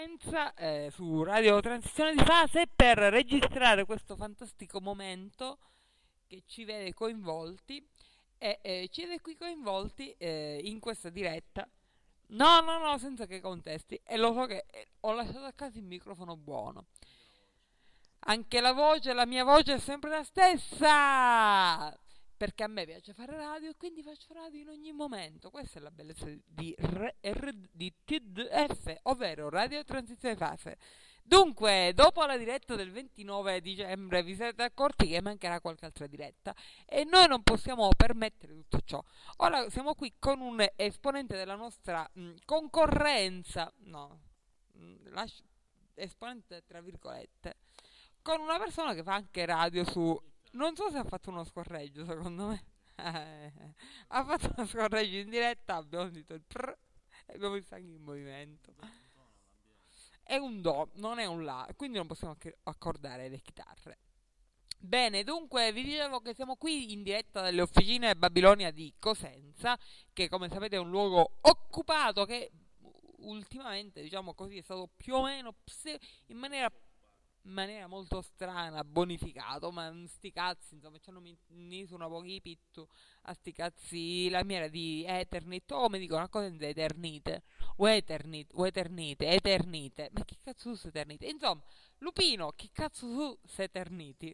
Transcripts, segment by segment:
Su Radio Transizione di Fase per registrare questo fantastico momento che ci vede coinvolti e ci vede qui coinvolti in questa diretta. No, no, no, senza che contesti. E lo so che ho lasciato a casa il microfono buono. Anche la mia voce è sempre la stessa. Perché a me piace fare radio e quindi faccio radio in ogni momento. Questa è la bellezza di TDF, ovvero Radio Transizione Fase. Dunque, dopo la diretta del 29 dicembre vi siete accorti che mancherà qualche altra diretta e noi non possiamo permettere tutto ciò. Ora siamo qui con un esponente della nostra concorrenza, no, esponente tra virgolette, con una persona che fa anche radio su... Non so se ha fatto uno scorreggio, secondo me. Ha fatto uno scorreggio in diretta, abbiamo sentito il prr e abbiamo visto anche in movimento. È un do, non è un la, quindi non possiamo accordare le chitarre. Bene, dunque vi dicevo che siamo qui in diretta dalle officine Babilonia di Cosenza, che come sapete è un luogo occupato che ultimamente, diciamo così, è stato più o meno in maniera molto strana bonificato, ma sti cazzi, insomma, ci hanno messo una pochi pittu a sti cazzi la miera di Eternit, o mi dicono una cosa di Eternite o Eternite, ma che cazzo su Eternite, insomma, Lupino, che cazzo su Eterniti?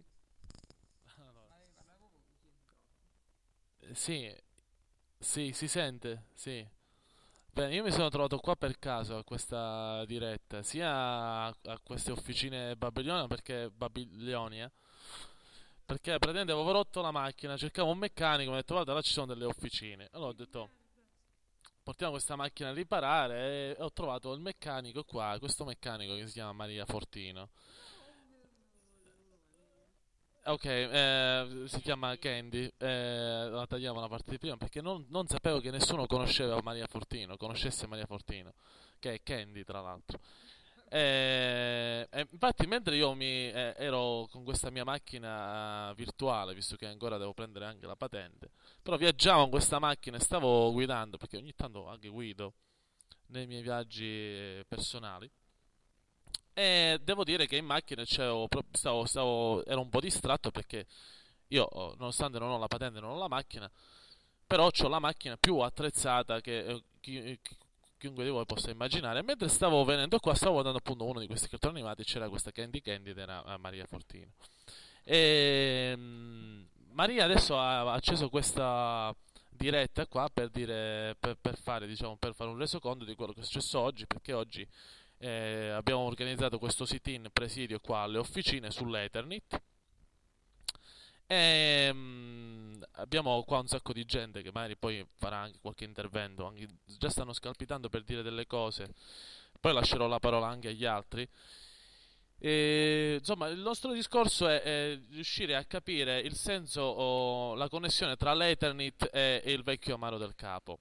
Sì, sì, si sente, sì. Bene, io mi sono trovato qua per caso a questa diretta, sia a queste officine Babilonia, perché praticamente avevo rotto la macchina, cercavo un meccanico, mi ha detto guarda là ci sono delle officine. Allora ho detto portiamo questa macchina a riparare e ho trovato il meccanico qua, questo meccanico che si chiama Maria Fortino. Ok, si chiama Candy, la tagliamo la parte di prima perché non sapevo che nessuno conosceva Maria Fortino, conoscesse Maria Fortino, che è Candy tra l'altro. E infatti mentre io ero con questa mia macchina virtuale, visto che ancora devo prendere anche la patente, però viaggiavo con questa macchina e stavo guidando, perché ogni tanto anche guido nei miei viaggi personali. E devo dire che in macchina ero un po' distratto perché io, nonostante non ho la patente, non ho la macchina, però ho la macchina più attrezzata che chiunque di voi possa immaginare. Mentre stavo venendo qua, stavo guardando appunto uno di questi cartoni animati, c'era questa Candy Candy ed era Maria Fortino. E Maria adesso ha acceso questa diretta qua per dire, per fare, diciamo, per fare un resoconto di quello che è successo oggi, perché oggi abbiamo organizzato questo sit-in presidio qua alle officine sull'Eternit e abbiamo qua un sacco di gente che magari poi farà anche qualche intervento, già stanno scalpitando per dire delle cose, poi lascerò la parola anche agli altri. E, insomma, il nostro discorso è riuscire a capire il senso o la connessione tra l'Eternit e il vecchio amaro del capo.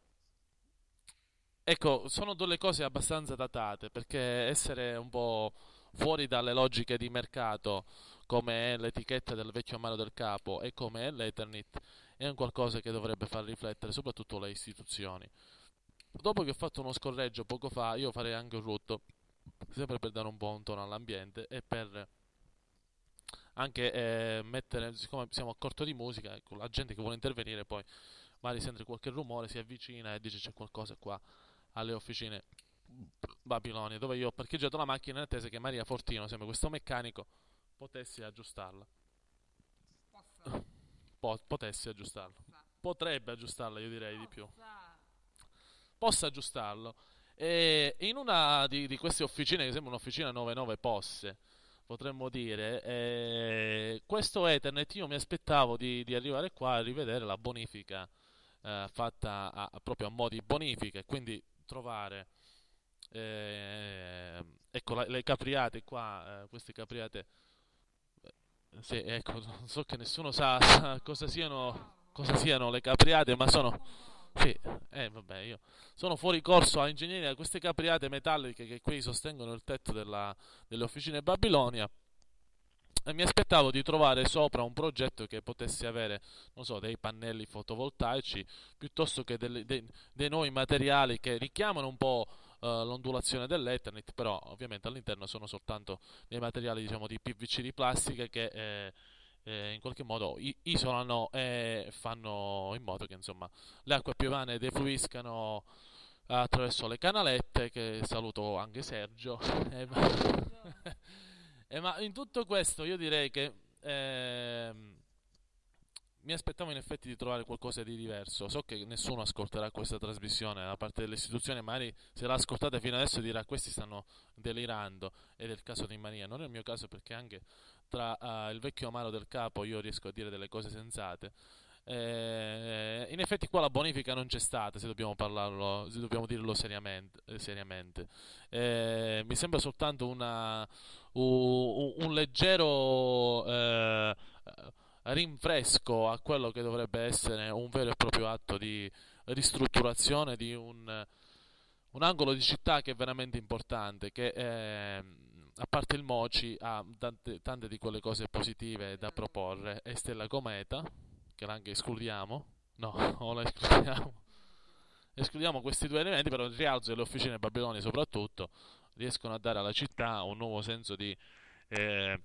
Ecco, sono delle cose abbastanza datate perché essere un po' fuori dalle logiche di mercato, come è l'etichetta del vecchio amaro del capo e come è l'Eternit, è un qualcosa che dovrebbe far riflettere soprattutto le istituzioni. Dopo che ho fatto uno scorreggio poco fa, io farei anche un rutto, sempre per dare un po' un tono all'ambiente e per anche mettere, siccome siamo a corto di musica, ecco, la gente che vuole intervenire poi magari sente qualche rumore, si avvicina e dice c'è qualcosa qua alle officine Babilonia, dove io ho parcheggiato la macchina in attesa che Maria Fortino, sempre questo meccanico, potesse aggiustarla. Possa, Potesse aggiustarlo. possa, Potrebbe aggiustarla, io direi di più. possa. Possa aggiustarlo. E in una di queste officine, che sembra un'officina 99 posse, potremmo dire, questo Ethernet io mi aspettavo di arrivare qua a rivedere la bonifica fatta proprio a mo' di bonifica e quindi trovare ecco le capriate qua, queste capriate, sì, ecco, non so che nessuno sa cosa siano le capriate, ma sono, sì, vabbè, io sono fuori corso a ingegneria, queste capriate metalliche che qui sostengono il tetto delle officine Babilonia. E mi aspettavo di trovare sopra un progetto che potesse avere, non so, dei pannelli fotovoltaici piuttosto che dei nuovi materiali che richiamano un po' l'ondulazione dell'Ethernet, però ovviamente all'interno sono soltanto dei materiali, diciamo, di PVC di plastica che in qualche modo isolano e fanno in modo che, insomma, le acque piovane defluiscano attraverso le canalette, che saluto anche Sergio. Ma in tutto questo io direi che mi aspettavo in effetti di trovare qualcosa di diverso. So che nessuno ascolterà questa trasmissione da parte delle istituzioni, magari se l'ha ascoltata fino adesso dirà questi stanno delirando, ed è il caso di Maria. Non è il mio caso, perché anche tra il vecchio amaro del capo io riesco a dire delle cose sensate. In effetti qua la bonifica non c'è stata, se dobbiamo parlarlo, se dobbiamo dirlo seriamente. Mi sembra soltanto un leggero rinfresco a quello che dovrebbe essere un vero e proprio atto di ristrutturazione di un angolo di città che è veramente importante, che a parte il Moci ha tante di quelle cose positive da proporre, e Stella Cometa, che anche escludiamo, no, o la escludiamo, escludiamo questi due elementi, però il rialzo delle officine Babilonia soprattutto riescono a dare alla città un nuovo senso eh,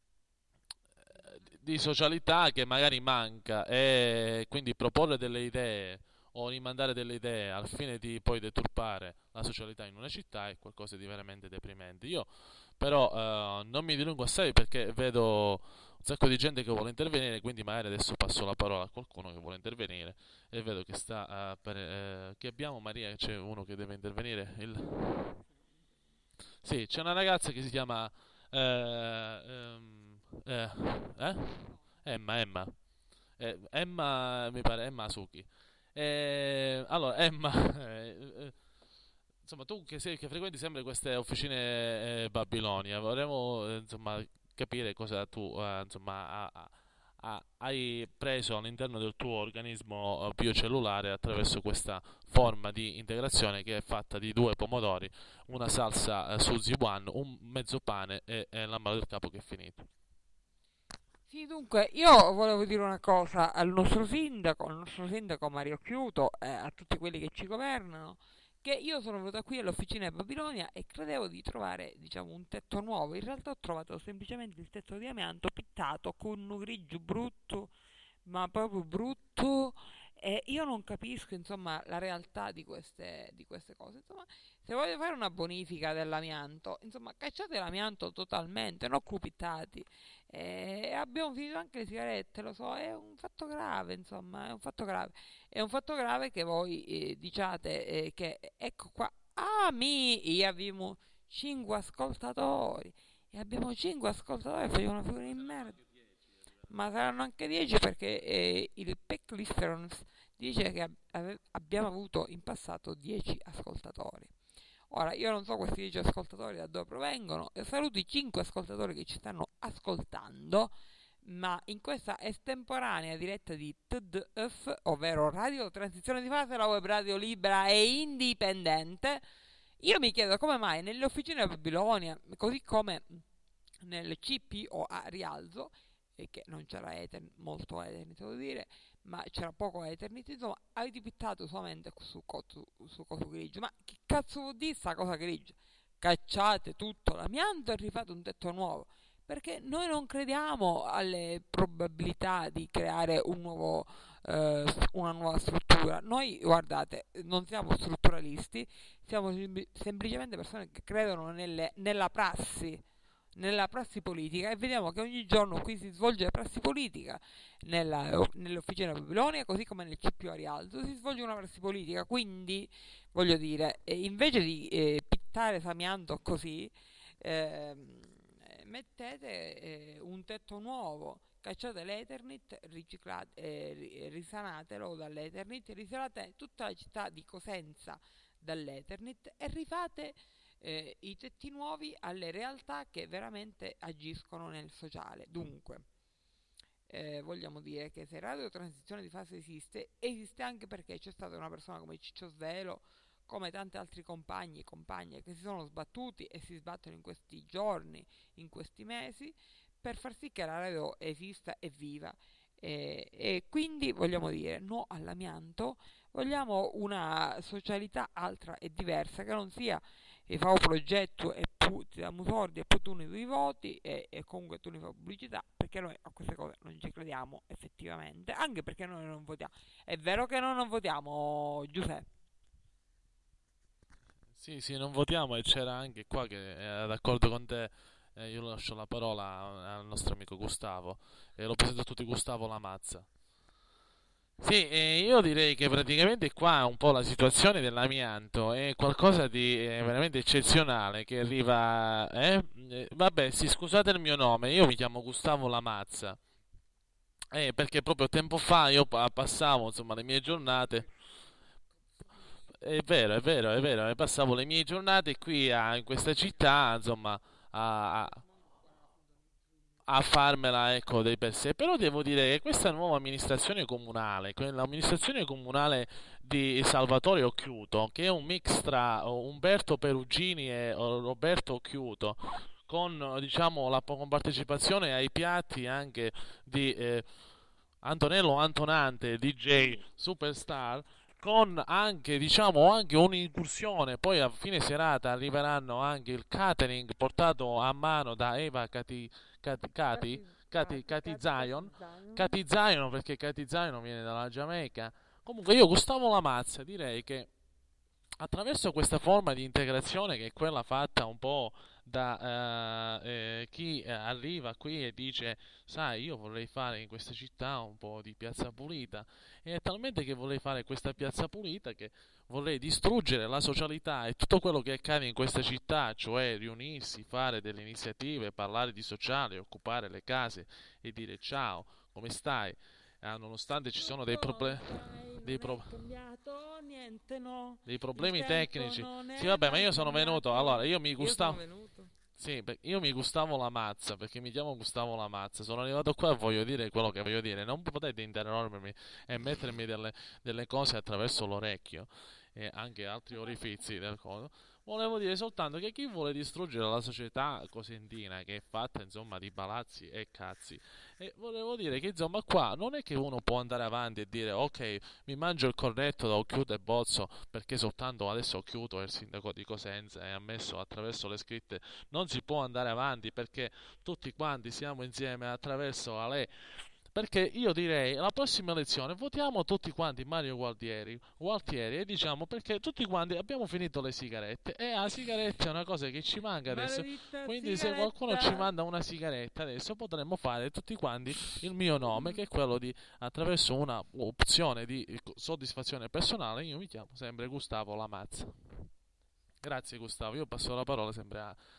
di socialità che magari manca, e quindi proporre delle idee o rimandare delle idee al fine di poi deturpare la socialità in una città è qualcosa di veramente deprimente. Io però non mi dilungo assai, perché vedo un sacco di gente che vuole intervenire, quindi magari adesso passo la parola a qualcuno che vuole intervenire, e vedo che che abbiamo Maria, c'è uno che deve intervenire. Sì, c'è una ragazza che si chiama eh, ehm, eh, eh? Emma. Emma, mi pare, Emma Asuki. Allora, Emma, insomma, tu che frequenti sempre queste officine Babilonia, vorremmo insomma, capire cosa tu insomma, hai preso all'interno del tuo organismo biocellulare attraverso questa forma di integrazione, che è fatta di due pomodori, una salsa Suzy One, un mezzo pane e l'ambaro del capo che è finito. Sì, dunque, io volevo dire una cosa al nostro sindaco Mario Chiuto e a tutti quelli che ci governano, che io sono venuta qui all'officina di Babilonia e credevo di trovare, diciamo, un tetto nuovo. In realtà ho trovato semplicemente il tetto di amianto pittato con un grigio brutto, ma proprio brutto. E io non capisco, insomma, la realtà di queste cose. Insomma, se voglio fare una bonifica dell'amianto, insomma, cacciate l'amianto totalmente, non cubittati. Abbiamo finito anche le sigarette, lo so, è un fatto grave, insomma, è un fatto grave. È un fatto grave che voi diciate che, ecco qua, io abbiamo 5 ascoltatori, e abbiamo 5 ascoltatori, facciamo una figura di merda. Ma saranno anche 10, perché il PEC Listerons dice che abbiamo avuto in passato 10 ascoltatori. Ora, io non so questi 10 ascoltatori da dove provengono, e saluto i 5 ascoltatori che ci stanno ascoltando, ma in questa estemporanea diretta di TDF, ovvero Radio Transizione di Fase, la web radio libera e indipendente, io mi chiedo come mai nelle officine di Babilonia, così come nel CPO a Rialzo, e che non c'era molto Ethernet, devo dire, ma c'era poco Ethernet, insomma, avete pittato solamente su coso grigio. Ma che cazzo vuol dire sta cosa grigia? Cacciate tutto l'amianto e rifate un tetto nuovo, perché noi non crediamo alle probabilità di creare una nuova struttura. Noi, guardate, non siamo strutturalisti, siamo semplicemente persone che credono nella prassi politica, e vediamo che ogni giorno qui si svolge la prassi politica nell'officina Babilonia, così come nel CPO a Rialto si svolge una prassi politica. Quindi voglio dire, invece di pittare Samianto così, mettete un tetto nuovo, cacciate l'Ethernet, risanatelo dall'Ethernet, risanate tutta la città di Cosenza dall'Ethernet, e rifate i tetti nuovi alle realtà che veramente agiscono nel sociale. Dunque, vogliamo dire che se Radio Transizione di Fase esiste anche perché c'è stata una persona come Ciccio Svelo, come tanti altri compagni e compagne che si sono sbattuti e si sbattono in questi giorni, in questi mesi, per far sì che la radio esista e viva. E quindi vogliamo dire no all'amianto, Vogliamo una socialità altra e diversa, che non sia fa un progetto e poi ti diamo soldi e poi tu ne dai i voti e comunque tu ne fai pubblicità, perché noi a queste cose non ci crediamo effettivamente, anche perché noi non votiamo. È vero che noi non votiamo, Giuseppe? Sì, sì, non votiamo e c'era anche qua che è d'accordo con te. Io lascio la parola al nostro amico Gustavo e lo presento a tutti Gustavo Lamazza. Sì, io direi che praticamente qua è un po' la situazione dell'amianto, è qualcosa di veramente eccezionale che arriva. Vabbè, sì, scusate il mio nome, io mi chiamo Gustavo Lamazza, perché proprio tempo fa io passavo insomma le mie giornate. È vero, è vero, è vero, passavo le mie giornate qui in questa città, insomma, a, a- a farmela, ecco, dei per sé. Però devo dire che questa nuova amministrazione comunale, l'amministrazione comunale di Salvatore Occhiuto, che è un mix tra Umberto Perugini e Roberto Occhiuto, con, diciamo, la compartecipazione ai piatti anche di Antonello Antonante, DJ Superstar, con anche, diciamo, anche un'incursione. Poi a fine serata arriveranno anche il catering portato a mano da Eva Cati Zion. Cati Zion, perché Cati Zion viene dalla Giamaica. Comunque io Gustavo Lamazza direi che attraverso questa forma di integrazione, che è quella fatta un po' da chi arriva qui e dice: sai, io vorrei fare in questa città un po' di piazza pulita, e è talmente che vorrei fare questa piazza pulita che vorrei distruggere la socialità e tutto quello che accade in questa città, cioè riunirsi, fare delle iniziative, parlare di sociale, occupare le case e dire ciao, come stai? Nonostante ci sono dei Come problemi, stai? dei, Non è pro- cambiato niente, no? dei Il problemi tempo tecnici. non Sì, è vabbè, ma mai io sono venuto. Allora, cambiato. Io sono venuto. Sì, io mi Gustavo Lamazza, perché mi chiamo Gustavo Lamazza. Sono arrivato qua e voglio dire quello che voglio dire. Non potete interrompermi e mettermi delle cose attraverso l'orecchio e anche altri orifizi del coso. Volevo dire soltanto che chi vuole distruggere la società cosentina, che è fatta insomma di palazzi e cazzi, e volevo dire che insomma qua non è che uno può andare avanti e dire ok, mi mangio il corretto da Occhiuto e Bozzo, perché soltanto adesso Occhiuto è il sindaco di Cosenza e ha messo attraverso le scritte non si può andare avanti perché tutti quanti siamo insieme attraverso la lei. Perché io direi, alla prossima elezione votiamo tutti quanti Mario Gualtieri e diciamo perché tutti quanti abbiamo finito le sigarette e la sigaretta è una cosa che ci manca adesso, Maledetta quindi se qualcuno ci sigaretta. manda una sigaretta adesso potremmo fare tutti quanti il mio nome, che è quello di, attraverso una opzione di soddisfazione personale, io mi chiamo sempre Gustavo Lamazza. Grazie Gustavo, io passo la parola sempre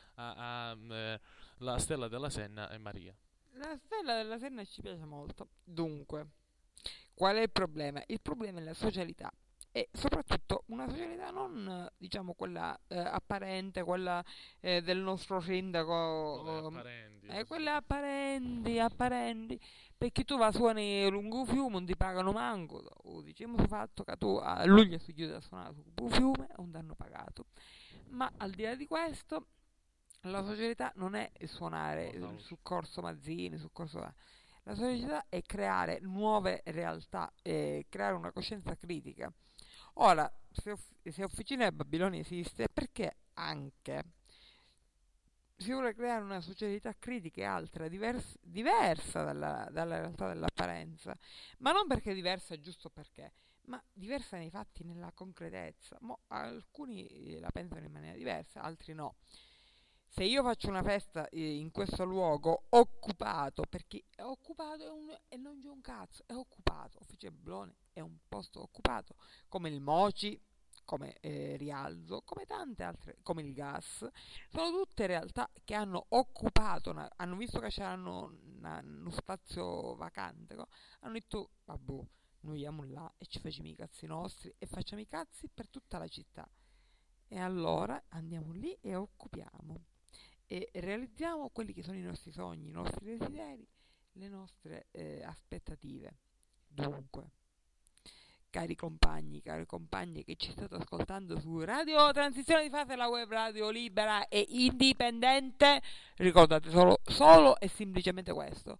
la Stella della Senna e Maria. La stella della Senna ci piace molto. Dunque, qual è il problema? Il problema è la socialità e soprattutto una socialità non diciamo quella apparente, quella del nostro Vabbè, sindaco, apparenti. quelle apparenti, apparenti, perché tu vai suoni lungo fiume, non ti pagano manco, o diciamo il fatto che tu a luglio si chiude a suonare su fiume, è un danno pagato. Ma al di là di questo, la società non è suonare sul corso Mazzini, sul corso... La società è creare nuove realtà, creare una coscienza critica. Ora, se Officina del Babilone esiste, è perché anche si vuole creare una società critica e altra, diversa dalla realtà dell'apparenza, ma non perché diversa giusto perché, ma diversa nei fatti, nella concretezza. Alcuni la pensano in maniera diversa, altri no. Se io faccio una festa in questo luogo occupato, perché è occupato e non c'è un cazzo, è occupato, Officina Babilone è un posto occupato, come il Moci, come Rialzo, come tante altre, come il gas, sono tutte realtà che hanno occupato, hanno visto che c'erano uno spazio vacante, no? Hanno detto, vabbè, noi andiamo là e ci facciamo i cazzi nostri e facciamo i cazzi per tutta la città. E allora andiamo lì e occupiamo e realizziamo quelli che sono i nostri sogni, i nostri desideri, le nostre aspettative. Dunque, cari compagni, cari compagne che ci state ascoltando su Radio Transizione di Fase, la web radio libera e indipendente, ricordate solo e semplicemente questo: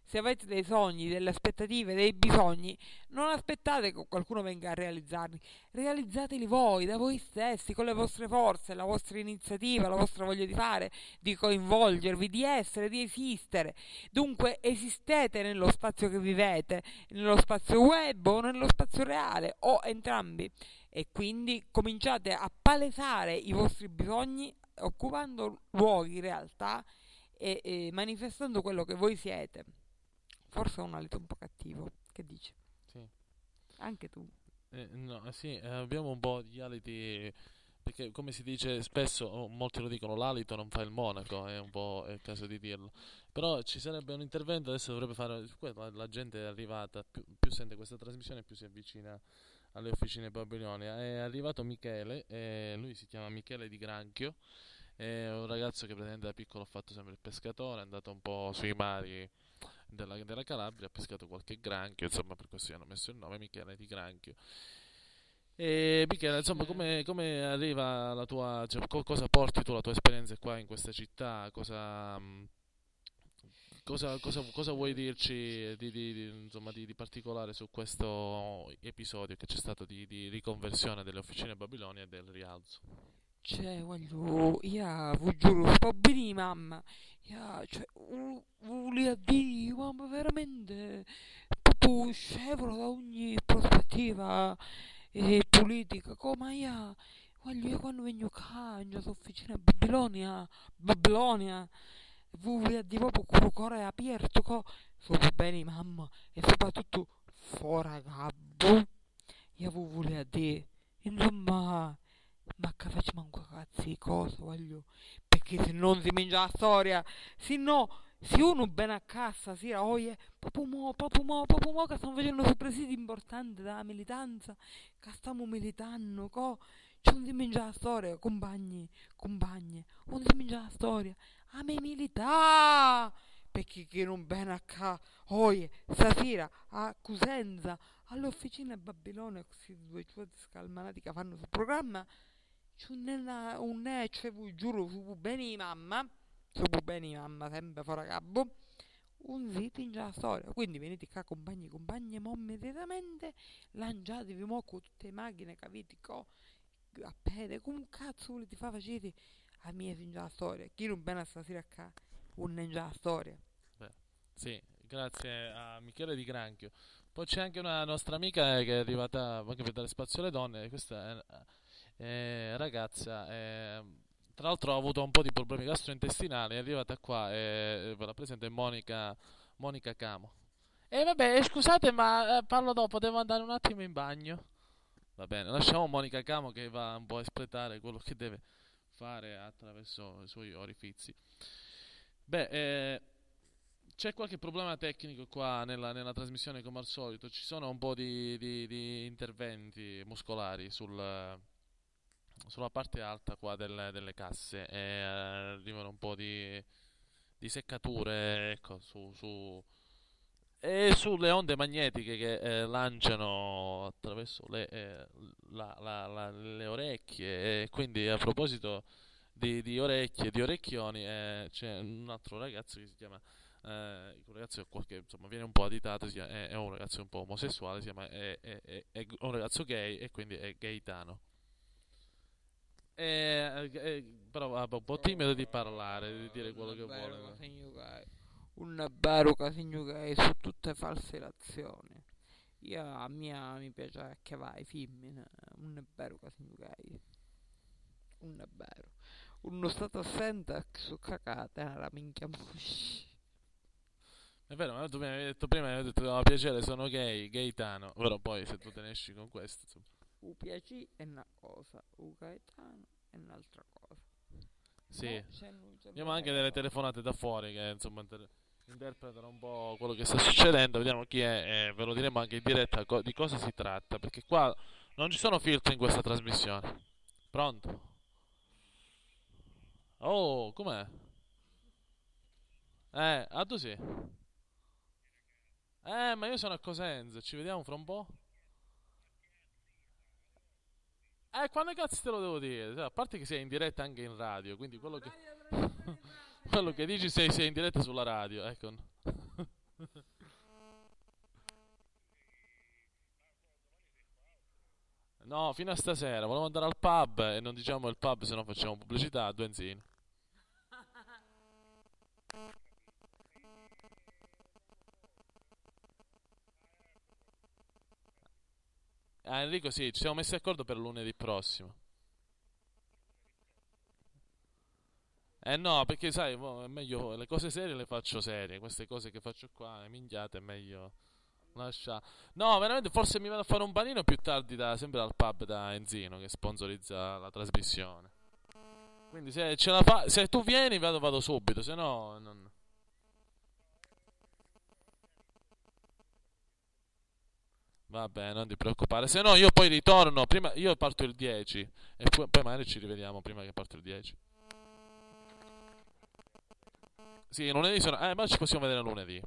se avete dei sogni, delle aspettative, dei bisogni, non aspettate che qualcuno venga a realizzarli, realizzateli voi, da voi stessi, con le vostre forze, la vostra iniziativa, la vostra voglia di fare, di coinvolgervi, di essere, di esistere. Dunque esistete nello spazio che vivete, nello spazio web o nello spazio reale, o entrambi. E quindi cominciate a palesare i vostri bisogni occupando luoghi, realtà e manifestando quello che voi siete. Forse ho un alito un po' cattivo, che dici? Sì. Anche tu. No, sì, abbiamo un po' di aliti, perché come si dice spesso, molti lo dicono, l'alito non fa il monaco, è un po' è il caso di dirlo. Però ci sarebbe un intervento, adesso dovrebbe fare, la gente è arrivata, più sente questa trasmissione più si avvicina alle officine Babilonia. È arrivato Michele, lui si chiama Michele Di Granchio, è un ragazzo che praticamente da piccolo ha fatto sempre il pescatore, è andato un po' sui mari della Calabria, ha pescato qualche granchio, insomma per questo gli hanno messo il nome Michele Di Granchio. E Michele, insomma, come arriva la tua, cioè, cosa porti tu la tua esperienza qua in questa città? Cosa vuoi dirci insomma, di particolare su questo episodio che c'è stato di riconversione delle officine Babilonia e del rialzo? Cioè, voglio, io vi giuro, sto bene, mamma. Io, cioè, voglio dire, mamma, veramente, proprio scevro da ogni prospettiva politica. Come io quando vengo qua, in questa officina Babilonia, voglio dire proprio con il cuore aperto, sto bene, mamma, e soprattutto, fuori gabbo, io voglio dire, insomma. Ma che facciamo un cazzo di cosa, voglio? Perché se non si mangia la storia, se no, se uno bene a casa, si raoglie, proprio mo, che stanno facendo su presidi importanti della militanza, che stiamo militando, non si mangia la storia, compagne, non si mangia la storia, a me milità! Perché che non bene a casa, oie, stasera, a Cosenza, all'officina Babilonia, questi due ciuati scalmanati che fanno sul programma, cioè, vi giuro, su bene mamma, sempre fuori capo, un sito in già la storia. Quindi venite qua, compagni, mo immediatamente, lanciatevi mo con tutte le macchine, capite, a piede, come cazzo volete fare facete a mia in già la storia. Chi non bene stasera qua, un in già la storia. Beh, sì, grazie a Michele Di Granchio. Poi c'è anche una nostra amica che è arrivata anche per dare spazio alle donne. Questa ragazza, tra l'altro ha avuto un po' di problemi gastrointestinali. È arrivata qua e ve la presento, è Monica Camo. E vabbè, scusate, ma parlo dopo, devo andare un attimo in bagno. Va bene, lasciamo Monica Camo che va un po' a espletare quello che deve fare attraverso i suoi orifizi. Beh, c'è qualche problema tecnico qua nella trasmissione come al solito. Ci sono un po' di interventi muscolari sulla parte alta qua delle casse e arrivano un po' di seccature, ecco, e sulle onde magnetiche che lanciano attraverso le orecchie. E quindi a proposito di orecchie, di orecchioni, c'è un altro ragazzo che si chiama un ragazzo che insomma viene un po' additato, è un ragazzo un po' omosessuale, si chiama, è un ragazzo gay e quindi è Gaetano. Però vabbè, un po' timido di parlare, di dire quello che vuole. Un vero casino che è su tutte falserazioni. A mia mi piace che vai femmina, un vero casino che è. Un vero. Uno stato assente su cacate, la minchia musci. È vero, ma tu mi avevi detto prima, mi avevi detto no, piacere, sono gay, Gaetano. Però poi se tu te ne esci con questo, insomma. Piaci è una cosa, Gaetano è un'altra cosa. Sì, No, abbiamo anche delle telefonate da fuori che insomma interpretano un po' quello che sta succedendo. Vediamo chi è e ve lo diremo anche in diretta di cosa si tratta. Perché qua non ci sono filtri in questa trasmissione. Pronto? Oh, com'è? Tu sì. Ma io sono a Cosenza, ci vediamo fra un po'? Quando cazzo te lo devo dire? Cioè, a parte che sei in diretta anche in radio, quindi quello che dici sei in diretta sulla radio, ecco. No, fino a stasera. Volevo andare al pub e non diciamo il pub, se no facciamo pubblicità a due enzini. Ah, Enrico, sì, ci siamo messi d'accordo per lunedì prossimo. Eh no, perché sai, è meglio le cose serie le faccio serie, queste cose che faccio qua, le minchiate, è meglio lascia. No, veramente, forse mi vado a fare un panino più tardi, sempre al pub da Enzino che sponsorizza la trasmissione. Quindi se ce la fa, se tu vieni vado subito, se no non... Vabbè, non ti preoccupare. Se no io poi ritorno, prima io parto il 10 e poi magari ci rivediamo prima che parto il 10. Sì, lunedì sono... ma ci possiamo vedere lunedì.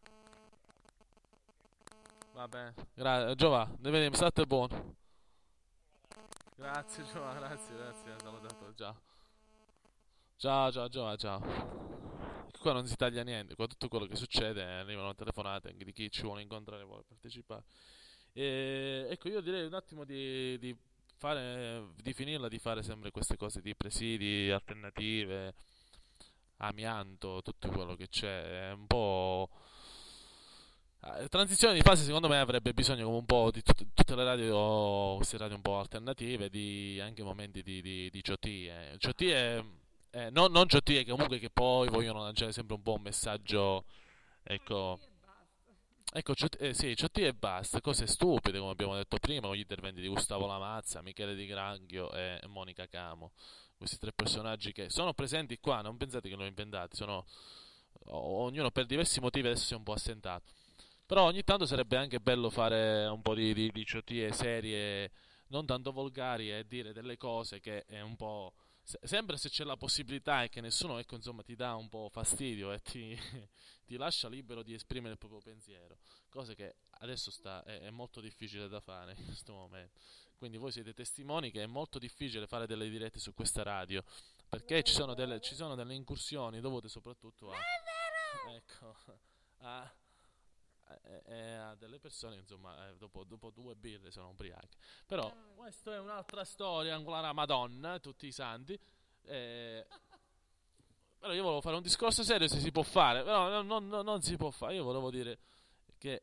Vabbè, Giova, ne vediamo, state buono. Grazie Giova, grazie, salutato, ciao. Ciao, Giova, ciao. Qua non si taglia niente, qua tutto quello che succede arrivano telefonate anche di chi ci vuole incontrare e vuole partecipare. Ecco, io direi un attimo di fare, di finirla, di fare sempre queste cose di presidi, alternative, amianto, tutto quello che c'è. È un po'. Transizione di fase secondo me avrebbe bisogno come un po' di tutte le radio, queste radio un po' alternative, di anche momenti di ciottie. Ciottie, non ciottie che comunque che poi vogliono lanciare sempre un po' un messaggio, ecco, ecco, sì, ciottie e basta, cose stupide come abbiamo detto prima, con gli interventi di Gustavo Lamazza, Michele Di Granchio e Monica Camo, questi tre personaggi che sono presenti qua, non pensate che li ho inventati, ognuno per diversi motivi adesso si è un po' assentato. Però ogni tanto sarebbe anche bello fare un po' di ciottie serie, non tanto volgari, e dire delle cose che è un po'. Sempre se c'è la possibilità e che nessuno, ecco, insomma, ti dà un po' fastidio e ti lascia libero di esprimere il proprio pensiero, cosa che adesso è molto difficile da fare in questo momento. Quindi voi siete testimoni che è molto difficile fare delle dirette su questa radio, perché ci sono delle incursioni dovute soprattutto ecco, a, a delle persone che, insomma, dopo due birre sono ubriache. Però questa è un'altra storia, ancora la Madonna, tutti i santi. eh, Però io volevo fare un discorso serio, se si può fare, però non si può fare. Io volevo dire che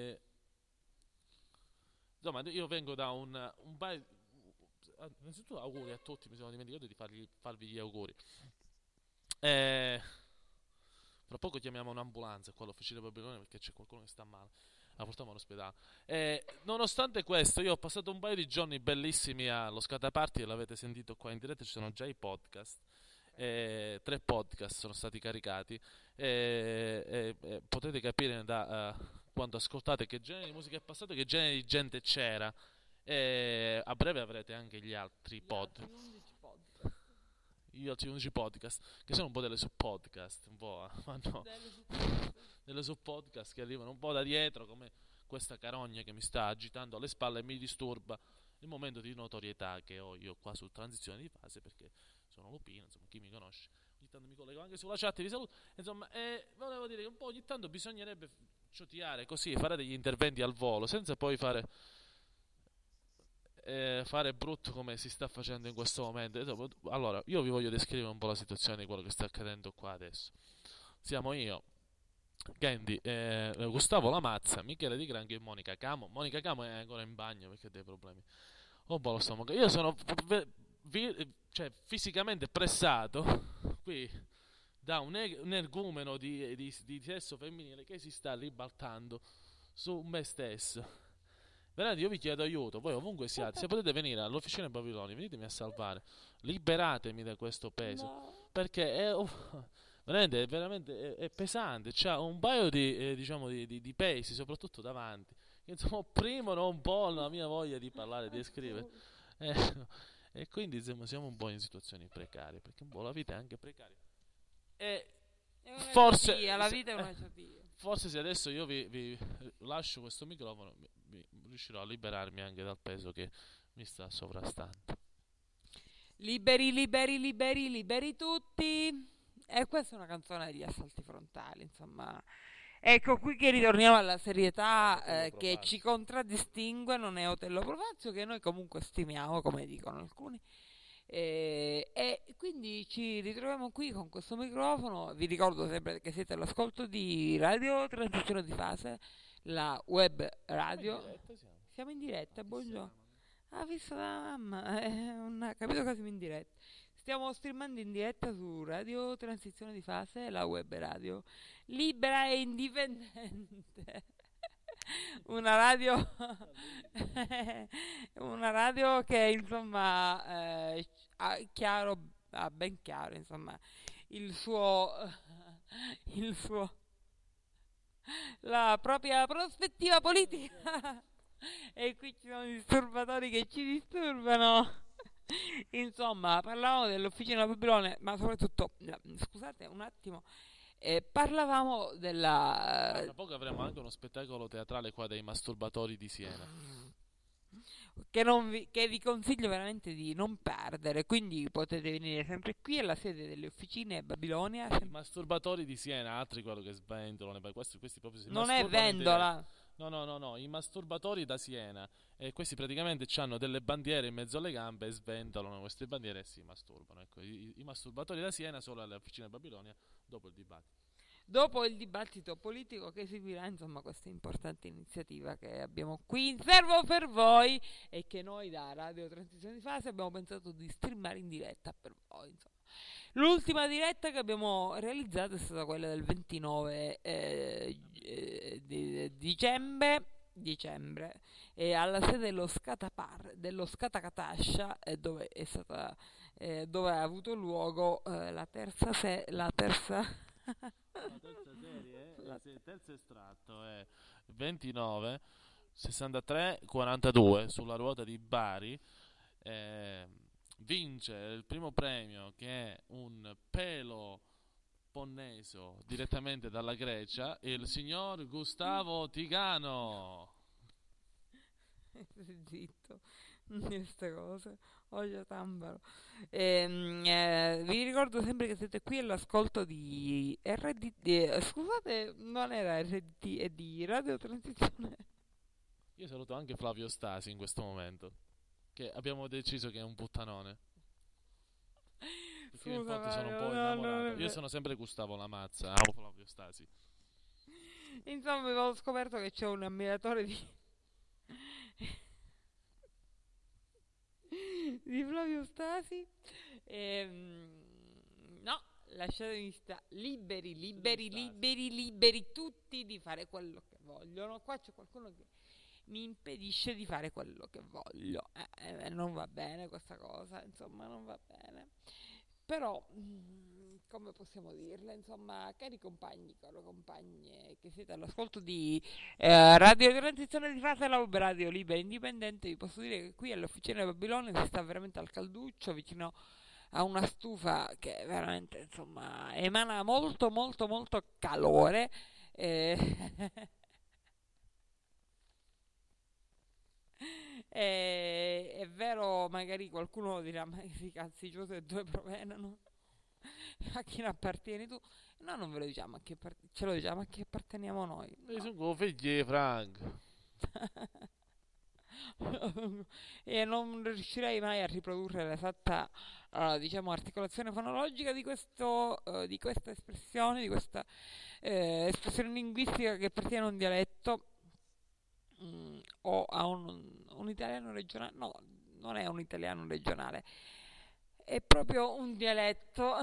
insomma, io vengo da un paio. Innanzitutto auguri a tutti, mi sono dimenticato di farvi gli auguri. Eh, Fra poco chiamiamo un'ambulanza qua all'officina di Babilone perché c'è qualcuno che sta male. La portiamo all'ospedale. Nonostante questo, io ho passato un paio di giorni bellissimi allo Scataparty e l'avete sentito qua in diretta. Ci sono già i podcast. Tre podcast sono stati caricati. Potete capire da quando ascoltate che genere di musica è passato, che genere di gente c'era. A breve avrete anche gli altri gli altri 11 podcast, che sono un po' delle sub-podcast, un po', fanno delle sub-podcast che arrivano un po' da dietro, come questa carogna che mi sta agitando alle spalle e mi disturba il momento di notorietà che ho io qua su transizione di fase, perché sono Lupino, insomma, chi mi conosce. Ogni tanto mi collego anche sulla chat, vi saluto. Insomma, volevo dire che un po' ogni tanto bisognerebbe ciotiare così, fare degli interventi al volo, senza poi fare brutto come si sta facendo in questo momento. Allora, io vi voglio descrivere un po' la situazione di quello che sta accadendo qua adesso. Siamo io, Candy, Gustavo Lamazza, Michele Di Granchio e Monica Camo. Monica Camo è ancora in bagno perché ha dei problemi. Oh, boh, lo stomaco. Io sono cioè, fisicamente pressato qui da un ergumeno di sesso femminile che si sta ribaltando su me stesso. Veramente io vi chiedo aiuto, voi ovunque siate, se potete venire all'officina Babiloni, venitemi a salvare, liberatemi da questo peso, No. perché è pesante, c'ha un paio diciamo, di pesi, soprattutto davanti, che insomma opprimono un po' la mia voglia di parlare, di scrivere, eh, e quindi insomma, siamo un po' in situazioni precarie, perché un po' la vita è anche precaria. E È una forse, ciotia, la vita è una ciotia. forse se adesso io vi lascio questo microfono, riuscirò a liberarmi anche dal peso che mi sta sovrastando. Liberi, liberi, liberi, liberi tutti. E questa è una canzone degli Assalti Frontali, insomma. Ecco qui che ritorniamo alla serietà Otello che ci Profazio. contraddistingue, non è Otello Profazio, che noi comunque stimiamo, come dicono alcuni. E quindi ci ritroviamo qui con questo microfono. Vi ricordo sempre che siete all'ascolto di Radio Transizione di Fase, la web Siamo in radio. diretta, siamo. Siamo in diretta, Ma chi buongiorno. siamo? Ah, visto la mamma, non ha capito che siamo in diretta. Stiamo streamando in diretta su Radio Transizione di Fase, la web radio libera e indipendente. Una radio, una radio che insomma ha ben chiaro insomma il suo, il suo, la propria prospettiva politica. E qui ci sono disturbatori che ci disturbano. Insomma, parlavamo dell'Officina Babilone, ma soprattutto, scusate un attimo, parlavamo della... Tra poco avremo anche uno spettacolo teatrale qua dei masturbatori di Siena. che vi consiglio veramente di non perdere, quindi potete venire sempre qui alla sede delle Officine Babilonia. I masturbatori di Siena, altri quello che sventolano, questi proprio si Non è masturbano in diretta. Vendola. No, i masturbatori da Siena. E questi praticamente hanno delle bandiere in mezzo alle gambe e sventolano queste bandiere e si masturbano. Ecco, i masturbatori da Siena solo alle Officine Babilonia dopo il dibattito. Dopo il dibattito politico che seguirà, insomma, questa importante iniziativa che abbiamo qui in serbo per voi e che noi da Radio Transizione di Fase abbiamo pensato di streamare in diretta per voi, insomma. L'ultima diretta che abbiamo realizzato è stata quella del 29 di dicembre alla sede dello Scatapar, dello Scatacatascia, dove è stata dove ha avuto luogo la terza La terza serie, il terzo estratto è 29 63 42 sulla ruota di Bari. eh, Vince il primo premio, che è un pelo ponneso direttamente dalla Grecia, il signor Gustavo Tigano. zitto, non dire queste cose. Odio Tambaro. Vi ricordo sempre che siete qui all'ascolto di RDT. Scusate, non era RDT, è di Radio Transizione. Io saluto anche Flavio Stasi in questo momento, che abbiamo deciso che è un puttanone. Perché io Scusa, infatti sono un po' Mario, no, innamorato. Io sono sempre Gustavo Lamazza, amo Flavio Stasi. Insomma, avevo scoperto che c'è un ammiratore di Flavio Stasi. No, lasciatemi stare liberi tutti di fare quello che vogliono. Qua c'è qualcuno che mi impedisce di fare quello che voglio. Non va bene questa cosa, insomma, non va bene. Però, come possiamo dirle, insomma, cari compagni, caro compagne, che siete all'ascolto di Radio Transizione di Fase, la web radio libera e indipendente, vi posso dire che qui all'Officina Babilone si sta veramente al calduccio, vicino a una stufa che veramente, insomma, emana molto, molto, molto calore. eh, è vero, magari qualcuno dirà, ma questi cazzi Giuse dove provengono? A chi ne appartieni tu? No, non ve lo diciamo, ce lo diciamo a chi apparteniamo noi. Io sono figli di Frank. E non riuscirei mai a riprodurre l'esatta, diciamo, articolazione fonologica di questa espressione, di questa espressione linguistica che appartiene a un dialetto o a un italiano regionale. No, non è un italiano regionale, è proprio un dialetto.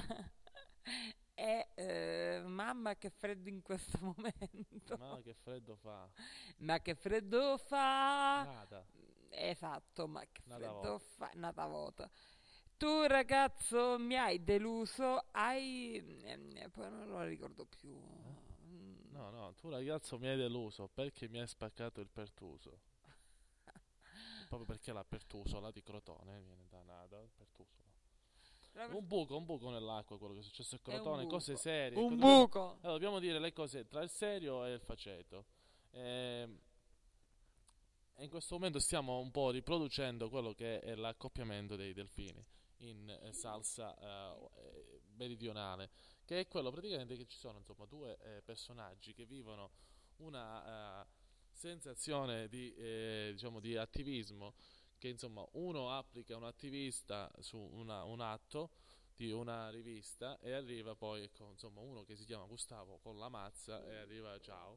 E mamma che freddo in questo momento. Ma che freddo fa. Ma che freddo fa. Nada. Esatto, ma che Nada freddo vota. fa. Nata vota. Tu ragazzo mi hai deluso, poi non lo ricordo più. No, tu ragazzo mi hai deluso perché mi hai spaccato il pertuso. Proprio perché la pertusola di Crotone viene da nada, il pertusola. Un buco nell'acqua, quello che è successo a Crotone, cose serie. Un Dobbiamo, buco. dobbiamo dire le cose tra il serio e il faceto. E in questo momento stiamo un po' riproducendo quello che è l'accoppiamento dei delfini in salsa meridionale, che è quello praticamente che ci sono insomma due personaggi che vivono una sensazione di, diciamo, di attivismo, che insomma uno applica un attivista su un atto di una rivista e arriva poi, ecco, insomma, uno che si chiama Gustavo con la mazza e arriva ciao.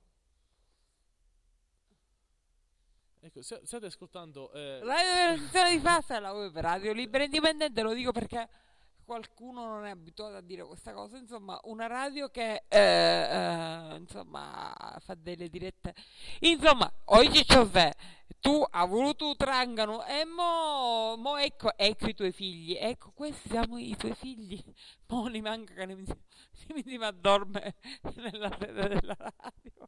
Ecco, state ascoltando La trasmissione di Fase è la web radio libera e indipendente, lo dico perché qualcuno non è abituato a dire questa cosa. Insomma, una radio che insomma fa delle dirette. Insomma, oggi ciovè, tu ha voluto Trangano e mo ecco i tuoi figli. Ecco, questi siamo i tuoi figli. Mo li manca che mi addorme nella sede della radio.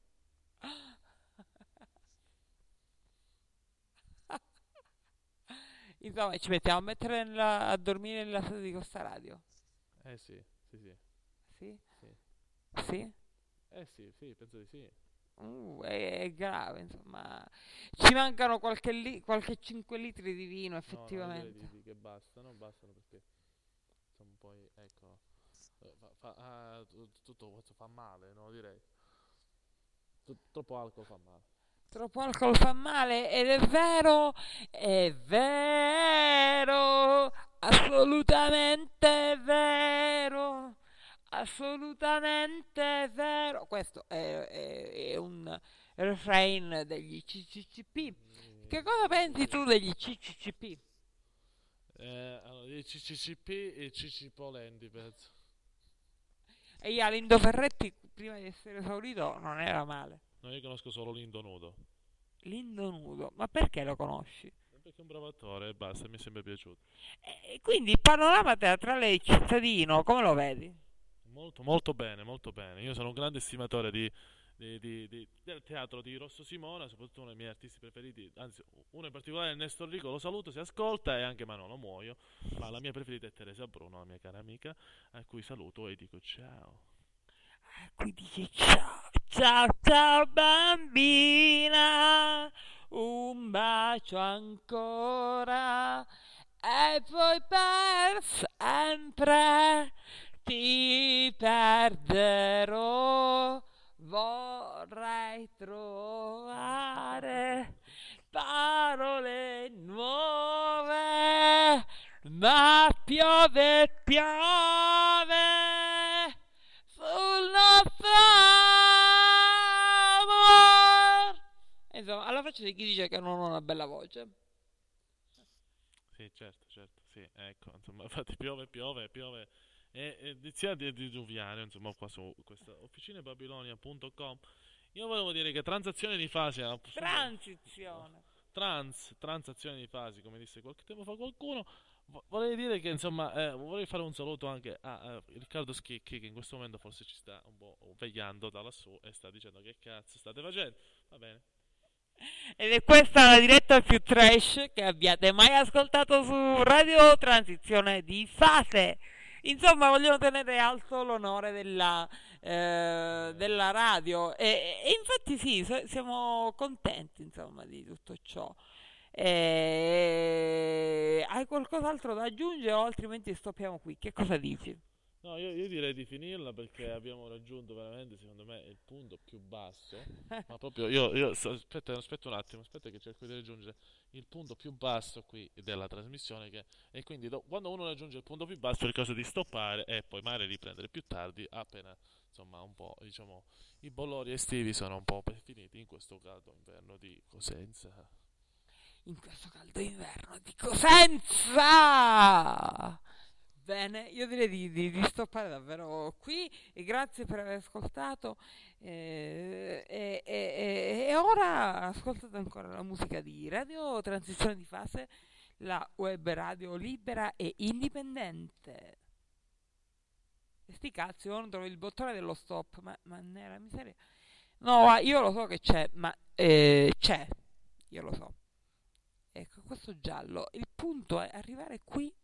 Insomma, ci mettiamo a mettere a dormire nella sede di questa radio. sì, sì, sì, Sì? sì. Sì? Sì, sì, penso di sì. È grave, insomma. Ci mancano qualche 5 litri di vino, No, no, io direi effettivamente. che bastano, bastano perché insomma poi ecco tutto questo fa male, no? Direi troppo alcol fa male. Troppo alcol fa male ed è vero, assolutamente vero. Questo è un refrain degli CCCP. Che cosa pensi tu degli CCCP? Allora, i CCCP e i CC Polenti, penso. E Alindo Ferretti, prima di essere esaurito, non era male. No, io conosco solo l'Indo Nudo. Lindo nudo, ma perché lo conosci? Perché è un bravo attore e basta, mi è sempre piaciuto. E quindi il panorama teatrale di cittadino, come lo vedi? Molto, molto bene, molto bene. Io sono un grande estimatore del teatro di Rosso Simona, soprattutto uno dei miei artisti preferiti, anzi uno in particolare è Nestor Rico, lo saluto se ascolta, e anche Manolo Muoio, ma la mia preferita è Teresa Bruno, la mia cara amica, a cui saluto e dico ciao. Qui dice ciao, ciao, ciao bambina, un bacio ancora e poi per sempre ti perderò. Vorrei trovare parole nuove, ma piove, piove sul nostro amor. Insomma, alla faccia di chi dice che non ho una bella voce. Sì, certo, certo, sì, ecco, insomma, infatti piove, piove, piove. E inizia di diluviare, insomma, qua su questa officinababilonia.com. Io volevo dire che transazione di fasi è Transizione. transazione di fasi, come disse qualche tempo fa qualcuno. Vorrei dire che insomma vorrei fare un saluto anche a Riccardo Schicchi, che in questo momento forse ci sta un po' vegliando da lassù e sta dicendo che cazzo state facendo. Va bene. Ed è questa la diretta più trash che abbiate mai ascoltato su Radio Transizione di Fase. Insomma, vogliono tenere alto l'onore della radio e infatti sì, siamo contenti, insomma, di tutto ciò. Hai qualcos'altro da aggiungere o altrimenti stoppiamo qui? Che cosa dici? No, io direi di finirla perché abbiamo raggiunto veramente, secondo me, il punto più basso. Ma proprio aspetta un attimo, aspetta che cerco di raggiungere il punto più basso qui della trasmissione. E quindi quando uno raggiunge il punto più basso è il caso di stoppare e poi magari riprendere più tardi, appena insomma un po', diciamo, i bollori estivi sono un po' finiti in questo caldo inverno di Cosenza. In questo caldo inverno di Cosenza! Bene, io direi di stoppare davvero qui e grazie per aver ascoltato e ora ascoltate ancora la musica di Radio Transizione di Fase, la web radio libera e indipendente. E sti cazzi, io non trovo il bottone dello stop, ma nera miseria. No, io lo so che c'è, ma c'è, io lo so. Ecco, questo giallo, il punto è arrivare qui